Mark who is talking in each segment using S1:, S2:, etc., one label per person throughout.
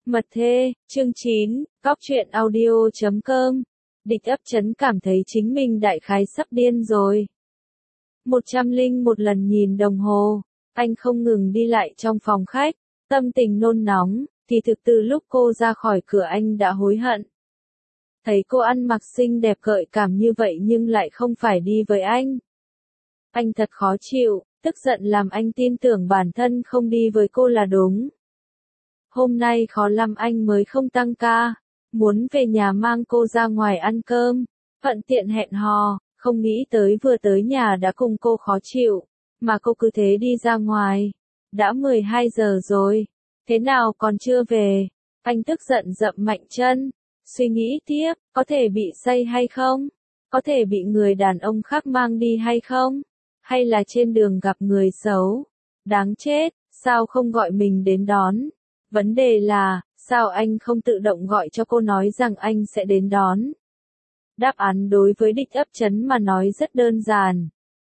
S1: Mật thê, chương 9, Cóc truyện audio.com. Địch ấp chấn cảm thấy chính mình đại khái sắp điên rồi. 101 lần nhìn đồng hồ, anh không ngừng đi lại trong phòng khách, tâm tình nôn nóng, thì thực từ lúc cô ra khỏi cửa anh đã hối hận. Thấy cô ăn mặc xinh đẹp gợi cảm như vậy nhưng lại không phải đi với anh. Anh thật khó chịu, tức giận làm anh tin tưởng bản thân không đi với cô là đúng. Hôm nay khó lắm anh mới không tăng ca, muốn về nhà mang cô ra ngoài ăn cơm, thuận tiện hẹn hò, không nghĩ tới vừa tới nhà đã cùng cô khó chịu, mà cô cứ thế đi ra ngoài. Đã 12 giờ rồi, thế nào còn chưa về? Anh tức giận dậm mạnh chân, suy nghĩ tiếp, có thể bị say hay không? Có thể bị người đàn ông khác mang đi hay không? Hay là trên đường gặp người xấu? Đáng chết, sao không gọi mình đến đón? Vấn đề là, sao anh không tự động gọi cho cô nói rằng anh sẽ đến đón? Đáp án đối với Địch ấp chấn mà nói rất đơn giản.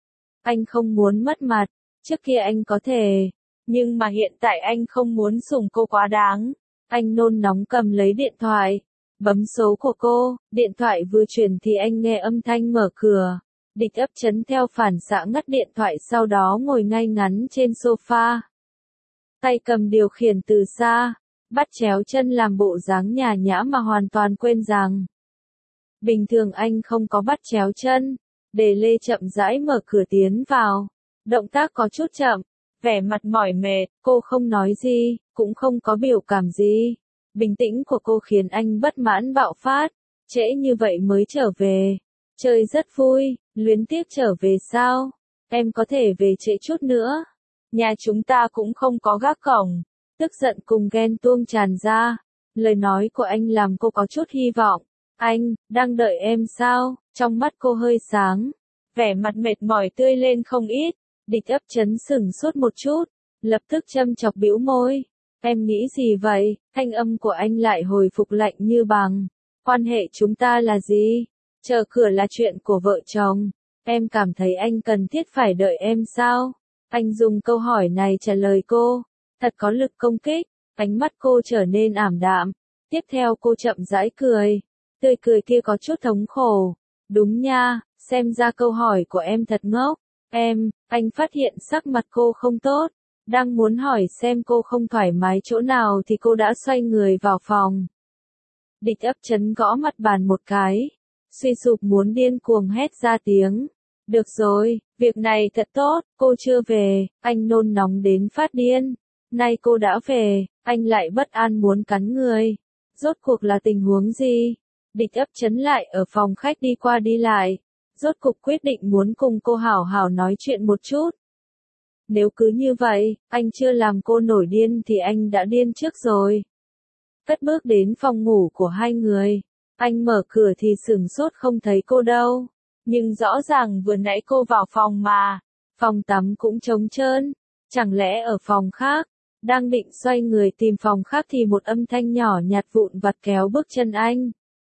S1: Anh không muốn mất mặt, trước kia anh có thể, nhưng mà hiện tại anh không muốn sủng cô quá đáng. Anh nôn nóng cầm lấy điện thoại, bấm số của cô, điện thoại vừa chuyển thì anh nghe âm thanh mở cửa. Địch ấp chấn theo phản xạ ngắt điện thoại sau đó ngồi ngay ngắn trên sofa. Tay cầm điều khiển từ xa, bắt chéo chân làm bộ dáng nhàn nhã mà hoàn toàn quên rằng. Bình thường anh không có bắt chéo chân, Đề Lê chậm rãi mở cửa tiến vào, động tác có chút chậm, vẻ mặt mỏi mệt, cô không nói gì, cũng không có biểu cảm gì. Bình tĩnh của cô khiến anh bất mãn bạo phát, trễ như vậy mới trở về, chơi rất vui, luyến tiếc trở về sao, em có thể về trễ chút nữa. Nhà chúng ta cũng không có gác cổng. Tức giận cùng ghen tuông tràn ra. Lời nói của anh làm cô có chút hy vọng. Anh, đang đợi em sao? Trong mắt cô hơi sáng. Vẻ mặt mệt mỏi tươi lên không ít. Địch ấp chấn sửng sốt một chút. Lập tức châm chọc bĩu môi. Em nghĩ gì vậy? Thanh âm của anh lại hồi phục lạnh như băng. Quan hệ chúng ta là gì? Chờ cửa là chuyện của vợ chồng. Em cảm thấy anh cần thiết phải đợi em sao? Anh dùng câu hỏi này trả lời cô, thật có lực công kích, ánh mắt cô trở nên ảm đạm. Tiếp theo cô chậm rãi cười, tươi cười kia có chút thống khổ. Đúng nha, xem ra câu hỏi của em thật ngốc. Anh phát hiện sắc mặt cô không tốt, đang muốn hỏi xem cô không thoải mái chỗ nào thì cô đã xoay người vào phòng. Địch ấp chấn gõ mặt bàn một cái, suy sụp muốn điên cuồng hét ra tiếng. Được rồi, việc này thật tốt, cô chưa về, anh nôn nóng đến phát điên. Nay cô đã về, anh lại bất an muốn cắn người. Rốt cuộc là tình huống gì? Địch ấp chấn lại ở phòng khách đi qua đi lại. Rốt cuộc quyết định muốn cùng cô hảo hảo nói chuyện một chút. Nếu cứ như vậy, anh chưa làm cô nổi điên thì anh đã điên trước rồi. Cất bước đến phòng ngủ của hai người. Anh mở cửa thì sửng sốt không thấy cô đâu. Nhưng rõ ràng vừa nãy cô vào phòng mà, phòng tắm cũng trống trơn, chẳng lẽ ở phòng khác, đang định xoay người tìm phòng khác thì một âm thanh nhỏ nhạt vụn vặt kéo bước chân anh.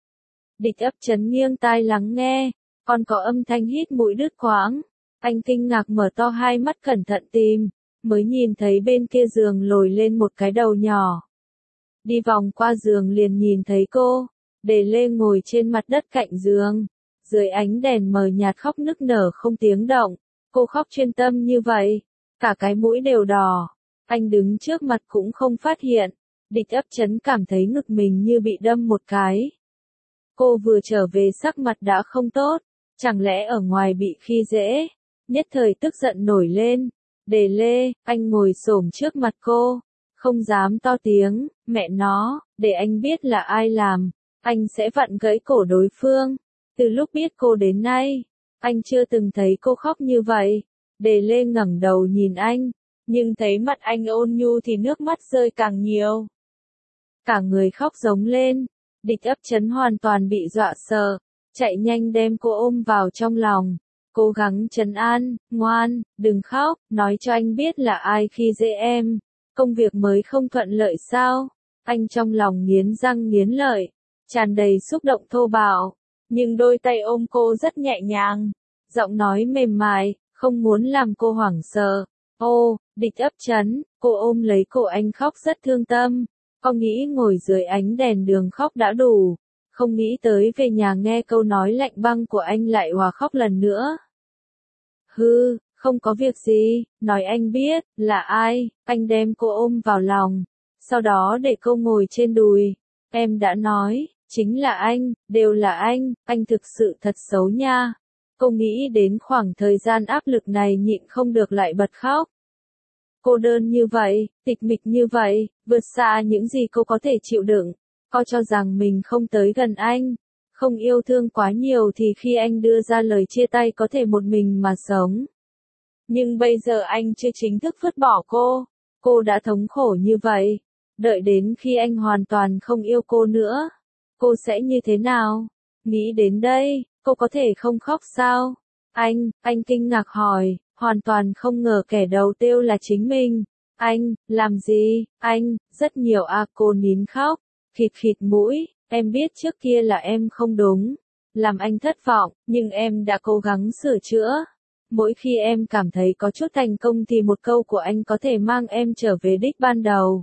S1: Địch ấp chấn nghiêng tai lắng nghe, còn có âm thanh hít mũi đứt quãng, anh kinh ngạc mở to hai mắt cẩn thận tìm, mới nhìn thấy bên kia giường lồi lên một cái đầu nhỏ. Đi vòng qua giường liền nhìn thấy cô, Đề Lê ngồi trên mặt đất cạnh giường. Dưới ánh đèn mờ nhạt khóc nức nở không tiếng động, cô khóc chuyên tâm như vậy, cả cái mũi đều đỏ, anh đứng trước mặt cũng không phát hiện, Địch ấp chấn cảm thấy ngực mình như bị đâm một cái. Cô vừa trở về sắc mặt đã không tốt, chẳng lẽ ở ngoài bị khi dễ, nhất thời tức giận nổi lên. Đề Lê, anh ngồi xổm trước mặt cô, không dám to tiếng, mẹ nó, để anh biết là ai làm, anh sẽ vặn gãy cổ đối phương. Từ lúc biết cô đến nay, anh chưa từng thấy cô khóc như vậy. Đề Lê ngẩng đầu nhìn anh, nhưng thấy mặt anh ôn nhu thì nước mắt rơi càng nhiều. Cả người khóc giống lên, Địch ấp chấn hoàn toàn bị dọa sợ, chạy nhanh đem cô ôm vào trong lòng, cố gắng trấn an, ngoan, đừng khóc, nói cho anh biết là ai khi dễ em, công việc mới không thuận lợi sao? Anh trong lòng nghiến răng nghiến lợi, tràn đầy xúc động thô bạo. Nhưng đôi tay ôm cô rất nhẹ nhàng, giọng nói mềm mại, không muốn làm cô hoảng sợ. Ô, Địch ấp chấn, cô ôm lấy cổ anh khóc rất thương tâm. Con nghĩ ngồi dưới ánh đèn đường khóc đã đủ, không nghĩ tới về nhà nghe câu nói lạnh băng của anh lại hòa khóc lần nữa. Hư, không có việc gì, nói anh biết, là ai, anh đem cô ôm vào lòng, sau đó để cô ngồi trên đùi. Em đã nói, chính là anh, đều là anh thực sự thật xấu nha. Cô nghĩ đến khoảng thời gian áp lực này nhịn không được lại bật khóc. Cô đơn như vậy, tịch mịch như vậy, vượt xa những gì cô có thể chịu đựng. Cô cho rằng mình không tới gần anh, không yêu thương quá nhiều thì khi anh đưa ra lời chia tay có thể một mình mà sống. Nhưng bây giờ anh chưa chính thức vứt bỏ cô đã thống khổ như vậy. Đợi đến khi anh hoàn toàn không yêu cô nữa, cô sẽ như thế nào? Nghĩ đến đây, cô có thể không khóc sao? Anh kinh ngạc hỏi, hoàn toàn không ngờ kẻ đầu tiêu là chính mình. Anh, làm gì? Anh, rất nhiều cô nín khóc, khịt khịt mũi, em biết trước kia là em không đúng, làm anh thất vọng, nhưng em đã cố gắng sửa chữa. Mỗi khi em cảm thấy có chút thành công thì một câu của anh có thể mang em trở về đích ban đầu.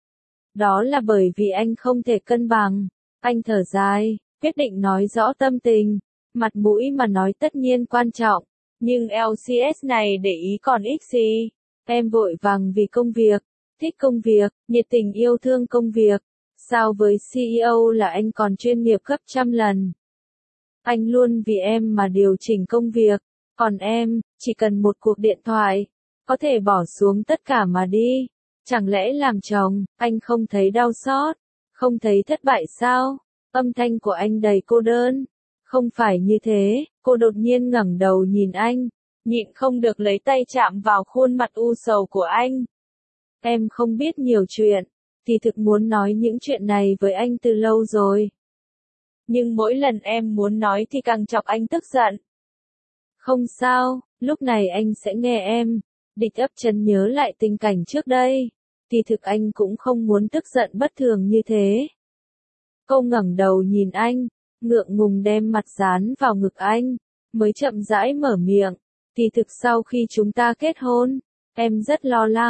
S1: Đó là bởi vì anh không thể cân bằng. Anh thở dài, quyết định nói rõ tâm tình. Mặt mũi mà nói tất nhiên quan trọng, nhưng LCS này để ý còn ích gì. Em vội vàng vì công việc, thích công việc, nhiệt tình yêu thương công việc. So với CEO là anh còn chuyên nghiệp gấp trăm lần. Anh luôn vì em mà điều chỉnh công việc, còn em, chỉ cần một cuộc điện thoại, có thể bỏ xuống tất cả mà đi. Chẳng lẽ làm chồng, anh không thấy đau xót, không thấy thất bại sao? Âm thanh của anh đầy cô đơn. Không phải như thế, cô đột nhiên ngẩng đầu nhìn anh, nhịn không được lấy tay chạm vào khuôn mặt u sầu của anh. Em không biết nhiều chuyện, thì thực muốn nói những chuyện này với anh từ lâu rồi. Nhưng mỗi lần em muốn nói thì càng chọc anh tức giận. Không sao, lúc này anh sẽ nghe em. Địch ấp chấn nhớ lại tình cảnh trước đây. Thì thực anh cũng không muốn tức giận bất thường như thế. Cô ngẩng đầu nhìn anh, ngượng ngùng đem mặt dán vào ngực anh, mới chậm rãi mở miệng. Thì thực sau khi chúng ta kết hôn, em rất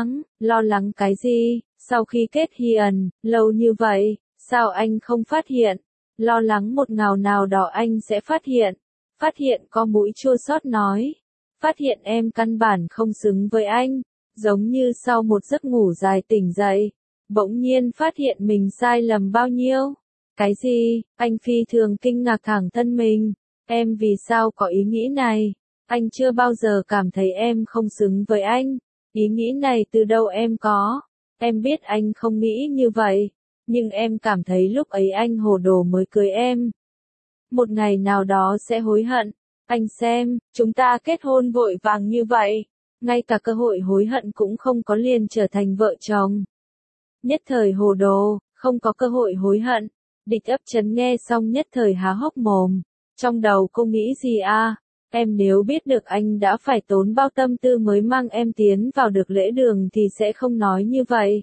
S1: lo lắng cái gì? Sau khi kết hiền, lâu như vậy, sao anh không phát hiện? Lo lắng một ngày nào đó anh sẽ phát hiện có mũi chua xót nói. Phát hiện em căn bản không xứng với anh, giống như sau một giấc ngủ dài tỉnh dậy, bỗng nhiên phát hiện mình sai lầm bao nhiêu. Cái gì? Anh phi thường kinh ngạc thẳng thân mình. Em vì sao có ý nghĩ này? Anh chưa bao giờ cảm thấy em không xứng với anh. Ý nghĩ này từ đâu em có? Em biết anh không nghĩ như vậy, nhưng em cảm thấy lúc ấy anh hồ đồ mới cưới em. Một ngày nào đó sẽ hối hận. Anh xem, chúng ta kết hôn vội vàng như vậy, ngay cả cơ hội hối hận cũng không có liền trở thành vợ chồng. Nhất thời hồ đồ, không có cơ hội hối hận. Địch ấp chấn nghe xong nhất thời há hốc mồm. Trong đầu cô nghĩ gì à? Em nếu biết được anh đã phải tốn bao tâm tư mới mang em tiến vào được lễ đường thì sẽ không nói như vậy.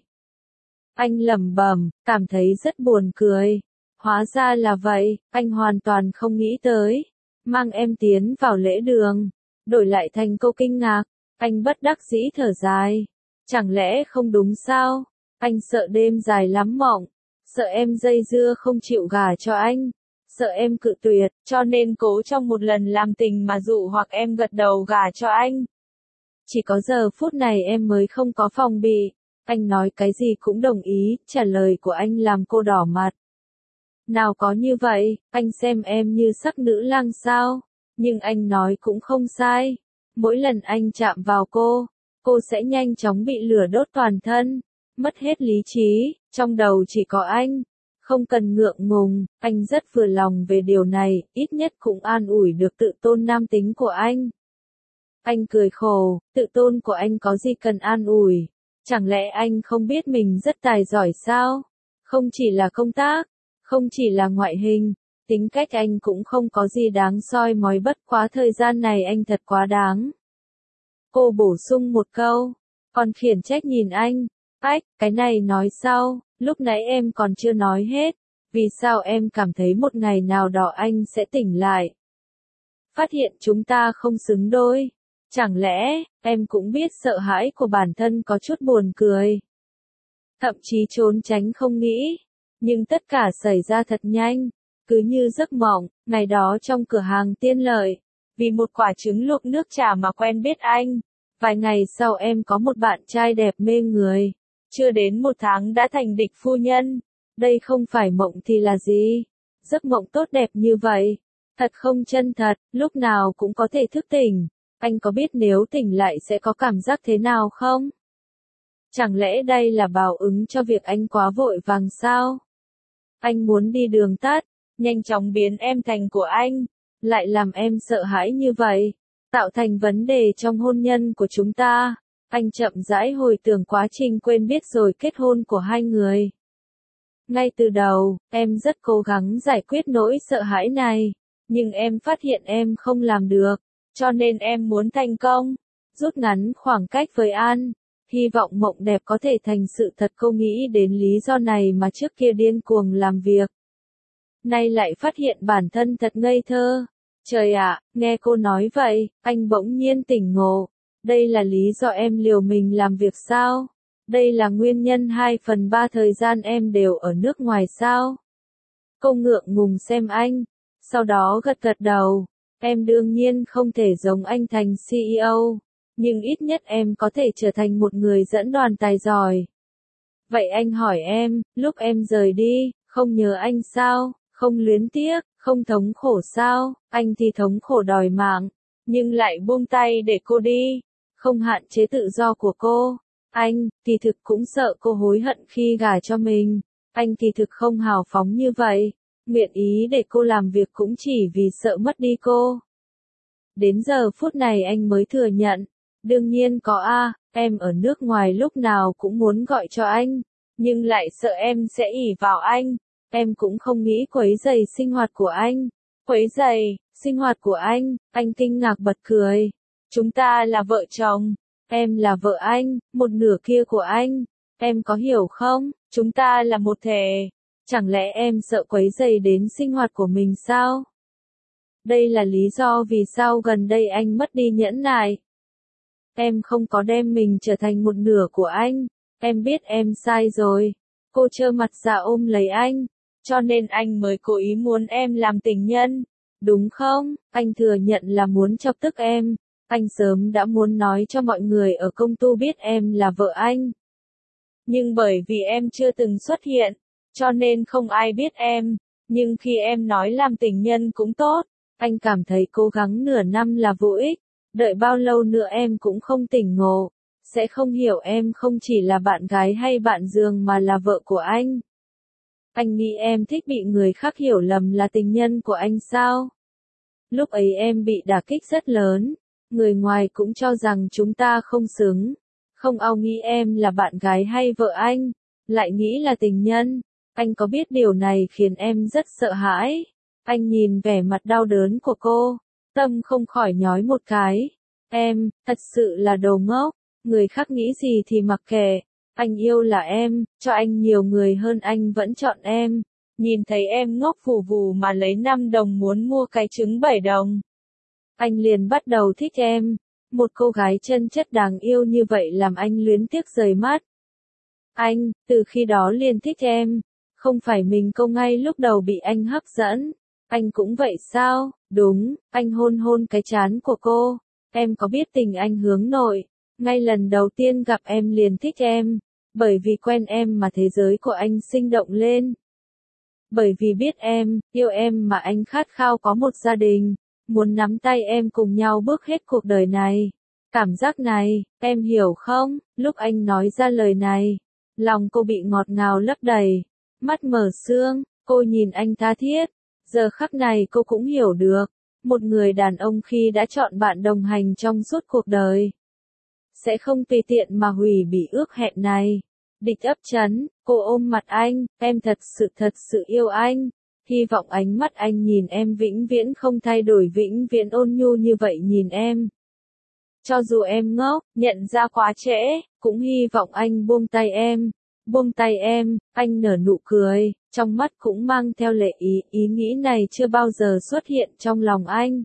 S1: Anh lẩm bẩm, cảm thấy rất buồn cười. Hóa ra là vậy, anh hoàn toàn không nghĩ tới. Mang em tiến vào lễ đường. Đổi lại thành câu kinh ngạc. Anh bất đắc dĩ thở dài. Chẳng lẽ không đúng sao? Anh sợ đêm dài lắm mộng. Sợ em dây dưa không chịu gả cho anh. Sợ em cự tuyệt, cho nên cố trong một lần làm tình mà dụ hoặc em gật đầu gả cho anh. Chỉ có giờ phút này em mới không có phòng bị. Anh nói cái gì cũng đồng ý, trả lời của anh làm cô đỏ mặt. Nào có như vậy, anh xem em như sắc nữ lang sao? Nhưng anh nói cũng không sai. Mỗi lần anh chạm vào cô sẽ nhanh chóng bị lửa đốt toàn thân, mất hết lý trí, trong đầu chỉ có anh. Không cần ngượng ngùng, anh rất vừa lòng về điều này, ít nhất cũng an ủi được tự tôn nam tính của anh. Anh cười khổ, tự tôn của anh có gì cần an ủi? Chẳng lẽ anh không biết mình rất tài giỏi sao? Không chỉ là công tác, không chỉ là ngoại hình, tính cách anh cũng không có gì đáng soi mói, bất quá thời gian này anh thật quá đáng. Cô bổ sung một câu, còn khiển trách nhìn anh. Ách, cái này nói sau, lúc nãy em còn chưa nói hết. Vì sao em cảm thấy một ngày nào đó anh sẽ tỉnh lại? Phát hiện chúng ta không xứng đôi. Chẳng lẽ, em cũng biết sợ hãi của bản thân có chút buồn cười. thậm chí trốn tránh không nghĩ. Nhưng tất cả xảy ra thật nhanh, cứ như giấc mộng. Ngày đó trong cửa hàng Tiên Lợi, vì một quả trứng luộc nước trà mà quen biết anh. Vài ngày sau em có một bạn trai đẹp mê người, chưa đến 1 tháng đã thành địch phu nhân. Đây không phải mộng thì là gì? Giấc mộng tốt đẹp như vậy, thật không chân thật, lúc nào cũng có thể thức tỉnh. Anh có biết nếu tỉnh lại sẽ có cảm giác thế nào không? Chẳng lẽ đây là báo ứng cho việc anh quá vội vàng sao? Anh muốn đi đường tắt, nhanh chóng biến em thành của anh, lại làm em sợ hãi như vậy, tạo thành vấn đề trong hôn nhân của chúng ta. Anh chậm rãi hồi tưởng quá trình quen biết rồi kết hôn của hai người. Ngay từ đầu, em rất cố gắng giải quyết nỗi sợ hãi này, nhưng em phát hiện em không làm được, cho nên em muốn thành công, rút ngắn khoảng cách với An, hy vọng mộng đẹp có thể thành sự thật. Cô nghĩ đến lý do này mà trước kia điên cuồng làm việc, nay lại phát hiện bản thân thật ngây thơ. Trời ạ, nghe cô nói vậy, anh bỗng nhiên tỉnh ngộ. Đây là lý do em liều mình làm việc sao? Đây là nguyên nhân 2/3 thời gian em đều ở nước ngoài sao? Cô ngượng ngùng xem anh, sau đó gật gật đầu. Em đương nhiên không thể giống anh thành CEO, nhưng ít nhất em có thể trở thành một người dẫn đoàn tài giỏi. Vậy anh hỏi em, lúc em rời đi, không nhớ anh sao? Không luyến tiếc, không thống khổ sao? Anh thì thống khổ đòi mạng, nhưng lại buông tay để cô đi, không hạn chế tự do của cô. Anh, thì thực cũng sợ cô hối hận khi gả cho mình. Anh thì thực không hào phóng như vậy, nguyện ý để cô làm việc cũng chỉ vì sợ mất đi cô. Đến giờ phút này anh mới thừa nhận, đương nhiên có em ở nước ngoài lúc nào cũng muốn gọi cho anh, nhưng lại sợ em sẽ ỷ vào anh. Em cũng không nghĩ quấy rầy sinh hoạt của anh. Quấy rầy, sinh hoạt của anh kinh ngạc bật cười. Chúng ta là vợ chồng, em là vợ anh, một nửa kia của anh. Em có hiểu không? Chúng ta là một thể. Chẳng lẽ em sợ quấy rầy đến sinh hoạt của mình sao? Đây là lý do vì sao gần đây anh mất đi nhẫn nại. Em không có đem mình trở thành một nửa của anh. Em biết em sai rồi. Cô trơ mặt ra ôm lấy anh, cho nên anh mới cố ý muốn em làm tình nhân. Đúng không? Anh thừa nhận là muốn chọc tức em. Anh sớm đã muốn nói cho mọi người ở công ty biết em là vợ anh. Nhưng bởi vì em chưa từng xuất hiện, cho nên không ai biết em. Nhưng khi em nói làm tình nhân cũng tốt, anh cảm thấy cố gắng nửa năm là vô ích. Đợi bao lâu nữa em cũng không tỉnh ngộ, sẽ không hiểu em không chỉ là bạn gái hay bạn giường mà là vợ của anh. Anh nghĩ em thích bị người khác hiểu lầm là tình nhân của anh sao? Lúc ấy em bị đả kích rất lớn, người ngoài cũng cho rằng chúng ta không xứng, không ai nghĩ em là bạn gái hay vợ anh, lại nghĩ là tình nhân. Anh có biết điều này khiến em rất sợ hãi. Anh nhìn vẻ mặt đau đớn của cô, tâm không khỏi nhói một cái. Em, thật sự là đồ ngốc, người khác nghĩ gì thì mặc kệ. Anh yêu là em, cho anh nhiều người hơn anh vẫn chọn em. Nhìn thấy em ngốc phù vù mà lấy 5 đồng muốn mua cái trứng 7 đồng. Anh liền bắt đầu thích em. Một cô gái chân chất đáng yêu như vậy làm anh luyến tiếc rời mắt. Anh, từ khi đó liền thích em. Không phải mình cô ngay lúc đầu bị anh hấp dẫn. Anh cũng vậy sao? Đúng, anh hôn hôn cái trán của cô. Em có biết tình anh hướng nội. Ngay lần đầu tiên gặp em liền thích em. Bởi vì quen em mà thế giới của anh sinh động lên. Bởi vì biết em, yêu em mà anh khát khao có một gia đình. Muốn nắm tay em cùng nhau bước hết cuộc đời này. Cảm giác này, em hiểu không? Lúc anh nói ra lời này, lòng cô bị ngọt ngào lấp đầy. Mắt mở sương, cô nhìn anh tha thiết. Giờ khắc này cô cũng hiểu được. Một người đàn ông khi đã chọn bạn đồng hành trong suốt cuộc đời, sẽ không tùy tiện mà hủy bị ước hẹn này. Địch ấp chấn, cô ôm mặt anh, em thật sự yêu anh. Hy vọng ánh mắt anh nhìn em vĩnh viễn không thay đổi, vĩnh viễn ôn nhu như vậy nhìn em. Cho dù em ngốc, nhận ra quá trễ, cũng hy vọng anh buông tay em. Buông tay em, anh nở nụ cười, trong mắt cũng mang theo lệ ý. Ý nghĩ này chưa bao giờ xuất hiện trong lòng anh.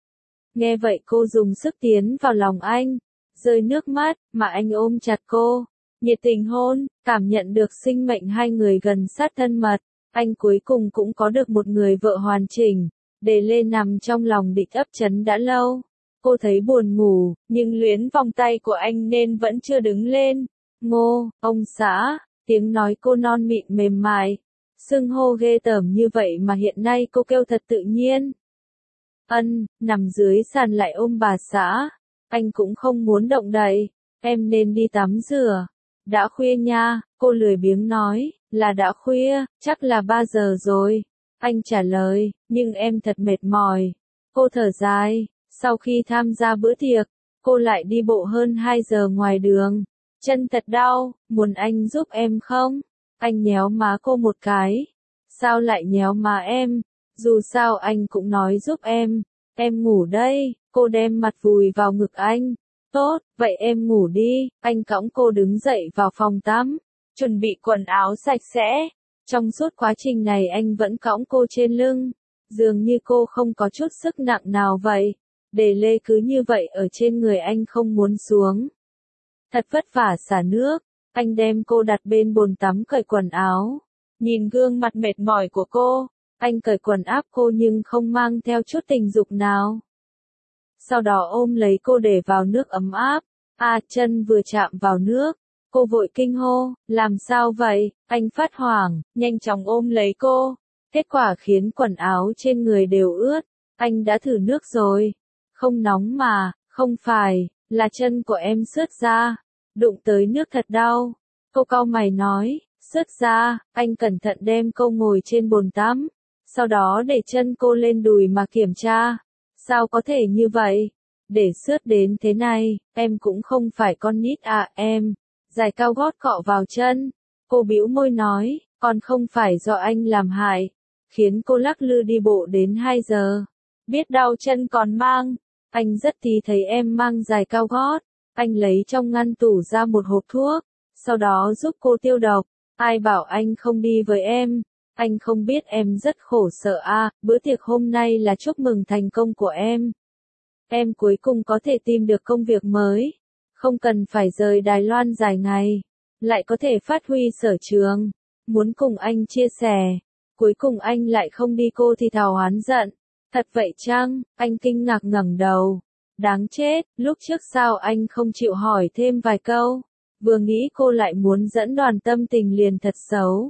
S1: Nghe vậy cô dùng sức tiến vào lòng anh, rơi nước mắt, mà anh ôm chặt cô. nhiệt tình hôn, cảm nhận được sinh mệnh hai người gần sát thân mật. Anh cuối cùng cũng có được một người vợ hoàn chỉnh. Đề Lê nằm trong lòng Địch Ấp Trấn đã lâu. Cô thấy buồn ngủ, nhưng luyến vòng tay của anh nên vẫn chưa đứng lên. Ngô, ông xã, tiếng nói cô non mịn mềm mại. Xưng hô ghê tởm như vậy mà hiện nay cô kêu thật tự nhiên. Nằm dưới sàn lại ôm bà xã. Anh cũng không muốn động đậy. Em nên đi tắm rửa. Đã khuya nha, cô lười biếng nói, là đã khuya, chắc là 3 giờ rồi. Anh trả lời, nhưng em thật mệt mỏi. Cô thở dài, sau khi tham gia bữa tiệc, cô lại đi bộ hơn 2 giờ ngoài đường. Chân thật đau, muốn anh giúp em không? Anh nhéo má cô một cái. Sao lại nhéo má em? Dù sao anh cũng nói giúp em. Em ngủ đây, cô đem mặt vùi vào ngực anh. Tốt, vậy em ngủ đi. Anh cõng cô đứng dậy vào phòng tắm, chuẩn bị quần áo sạch sẽ. Trong suốt quá trình này anh vẫn cõng cô trên lưng. Dường như cô không có chút sức nặng nào vậy. Đề Lê cứ như vậy ở trên người anh không muốn xuống. Thật vất vả xả nước, anh đem cô đặt bên bồn tắm cởi quần áo. Nhìn gương mặt mệt mỏi của cô, anh cởi quần áp cô nhưng không mang theo chút tình dục nào. Sau đó ôm lấy cô để vào nước ấm áp. Chân vừa chạm vào nước, cô vội kinh hô, làm sao vậy? Anh phát hoảng, nhanh chóng ôm lấy cô. Kết quả khiến quần áo trên người đều ướt. Anh đã thử nước rồi. Không nóng mà, không phải, là chân của em xước ra. Đụng tới nước thật đau. Cô cau mày nói, xước ra. Anh cẩn thận đem cô ngồi trên bồn tắm. Sau đó để chân cô lên đùi mà kiểm tra. Sao có thể như vậy? Để xước đến thế này, em cũng không phải con nít à em. Giày cao gót cọ vào chân. Cô bĩu môi nói, còn không phải do anh làm hại. Khiến cô lắc lư đi bộ đến 2 giờ. Biết đau chân còn mang. Anh rất tí thấy em mang giày cao gót. Anh lấy trong ngăn tủ ra một hộp thuốc. Sau đó giúp cô tiêu độc. Ai bảo anh không đi với em? Anh không biết em rất khổ sở à, bữa tiệc hôm nay là chúc mừng thành công của em. Em cuối cùng có thể tìm được công việc mới. Không cần phải rời Đài Loan dài ngày. Lại có thể phát huy sở trường. Muốn cùng anh chia sẻ. Cuối cùng anh lại không đi, cô thì thào oán giận. Thật vậy chăng? Anh kinh ngạc ngẩng đầu. Đáng chết, lúc trước sao anh không chịu hỏi thêm vài câu. Vừa nghĩ cô lại muốn dẫn đoàn tâm tình liền thật xấu.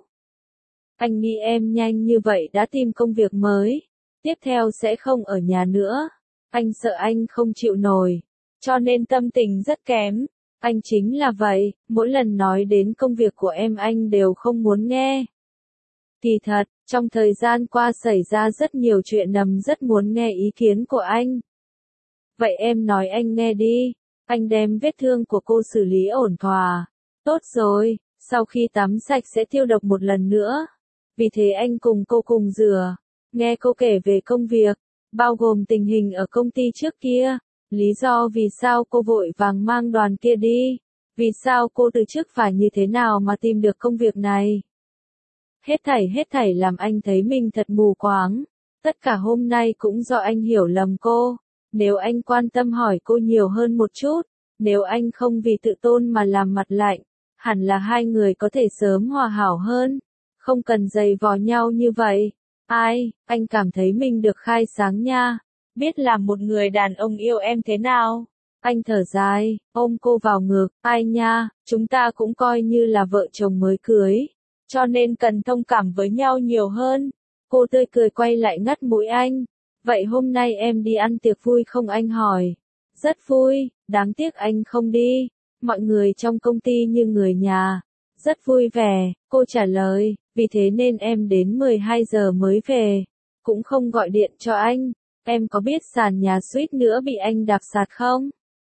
S1: Anh nghĩ em nhanh như vậy đã tìm công việc mới. Tiếp theo sẽ không ở nhà nữa. Anh sợ anh không chịu nổi. Cho nên tâm tình rất kém. Anh chính là vậy, mỗi lần nói đến công việc của em anh đều không muốn nghe. Kỳ thật, trong thời gian qua xảy ra rất nhiều chuyện nằm rất muốn nghe ý kiến của anh. Vậy em nói anh nghe đi. Anh đem vết thương của cô xử lý ổn thỏa. Tốt rồi, sau khi tắm sạch sẽ tiêu độc một lần nữa. Vì thế anh cùng cô cùng rửa. Nghe cô kể về công việc, bao gồm tình hình ở công ty trước kia. Lý do vì sao cô vội vàng mang đoàn kia đi. Vì sao cô từ chức phải như thế nào mà tìm được công việc này. Hết thảy làm anh thấy mình thật mù quáng. Tất cả hôm nay cũng do anh hiểu lầm cô. Nếu anh quan tâm hỏi cô nhiều hơn một chút, nếu anh không vì tự tôn mà làm mặt lạnh, hẳn là hai người có thể sớm hòa hảo hơn. Không cần giày vò nhau như vậy. Anh cảm thấy mình được khai sáng nha. Biết làm một người đàn ông yêu em thế nào. Anh thở dài, ôm cô vào ngực. Ai nha, chúng ta cũng coi như là vợ chồng mới cưới. Cho nên cần thông cảm với nhau nhiều hơn. Cô tươi cười quay lại ngắt mũi anh. Vậy hôm nay em đi ăn tiệc vui không, anh hỏi. Rất vui, đáng tiếc anh không đi. Mọi người trong công ty như người nhà. Rất vui vẻ, cô trả lời. Vì thế nên em đến 12 giờ mới về. Cũng không gọi điện cho anh. Em có biết sàn nhà suýt nữa bị anh đạp sạt không?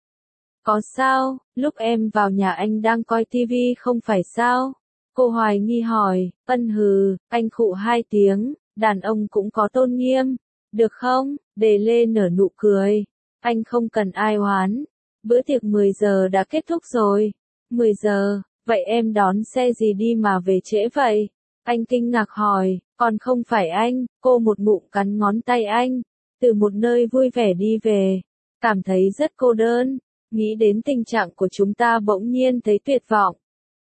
S1: Có sao, lúc em vào nhà anh đang coi tivi không phải sao? Cô hoài nghi hỏi. Anh khụ 2 tiếng, đàn ông cũng có tôn nghiêm. Được không? Đề Lê nở nụ cười. Anh không cần ai oán. Bữa tiệc 10 giờ đã kết thúc rồi. 10 giờ, vậy em đón xe gì đi mà về trễ vậy? Anh kinh ngạc hỏi, còn không phải anh, cô một ngụm cắn ngón tay anh. Từ một nơi vui vẻ đi về. Cảm thấy rất cô đơn. Nghĩ đến tình trạng của chúng ta bỗng nhiên thấy tuyệt vọng.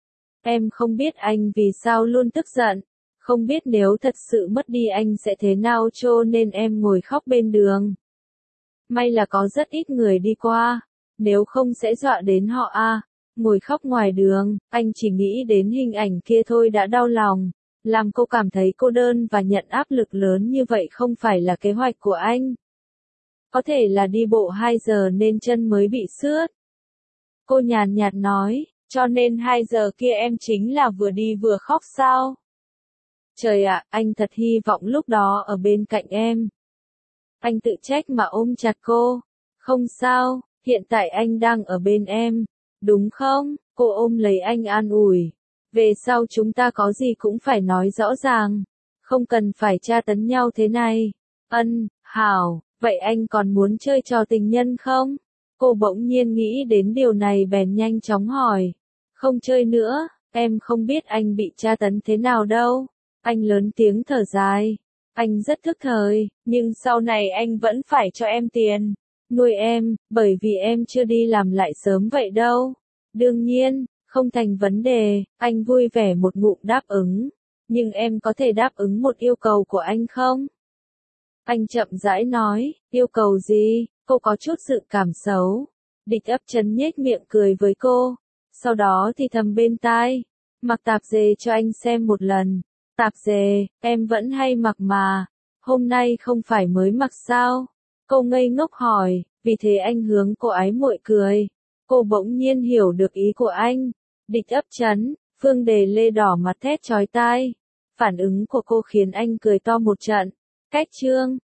S1: Em không biết anh vì sao luôn tức giận, không biết nếu thật sự mất đi anh sẽ thế nào cho nên em ngồi khóc bên đường. May là có rất ít người đi qua, nếu không sẽ dọa đến họ à. Ngồi khóc ngoài đường, anh chỉ nghĩ đến hình ảnh kia thôi đã đau lòng, làm cô cảm thấy cô đơn và nhận áp lực lớn như vậy không phải là kế hoạch của anh. Có thể là đi bộ 2 giờ nên chân mới bị xước. Cô nhàn nhạt nói, cho nên 2 giờ kia em chính là vừa đi vừa khóc sao? Trời ạ, anh thật hy vọng lúc đó ở bên cạnh em. Anh tự trách mà ôm chặt cô. Không sao, hiện tại anh đang ở bên em, đúng không? Cô ôm lấy anh an ủi. Về sau chúng ta có gì cũng phải nói rõ ràng, không cần phải tra tấn nhau thế này. Hảo, vậy anh còn muốn chơi trò tình nhân không? Cô bỗng nhiên nghĩ đến điều này bèn nhanh chóng hỏi. Không chơi nữa, em không biết anh bị tra tấn thế nào đâu. Anh lớn tiếng thở dài. Anh rất thức thời, nhưng sau này anh vẫn phải cho em tiền, nuôi em, bởi vì em chưa đi làm lại sớm vậy đâu. Đương nhiên, không thành vấn đề, anh vui vẻ một ngụm đáp ứng. Nhưng em có thể đáp ứng một yêu cầu của anh không? Anh chậm rãi nói, yêu cầu gì? Cô có chút dự cảm xấu. Địch ấp chấn nhếch miệng cười với cô. Sau đó thì thầm bên tai. Mặc tạp dề cho anh xem một lần. Tạp dề, em vẫn hay mặc mà. Hôm nay không phải mới mặc sao? Cô ngây ngốc hỏi, vì thế anh hướng cô ái muội cười. Cô bỗng nhiên hiểu được ý của anh. Địch ấp chấn, Phương Đề Lê đỏ mặt thét chói tai. Phản ứng của cô khiến anh cười to một trận. Cách chương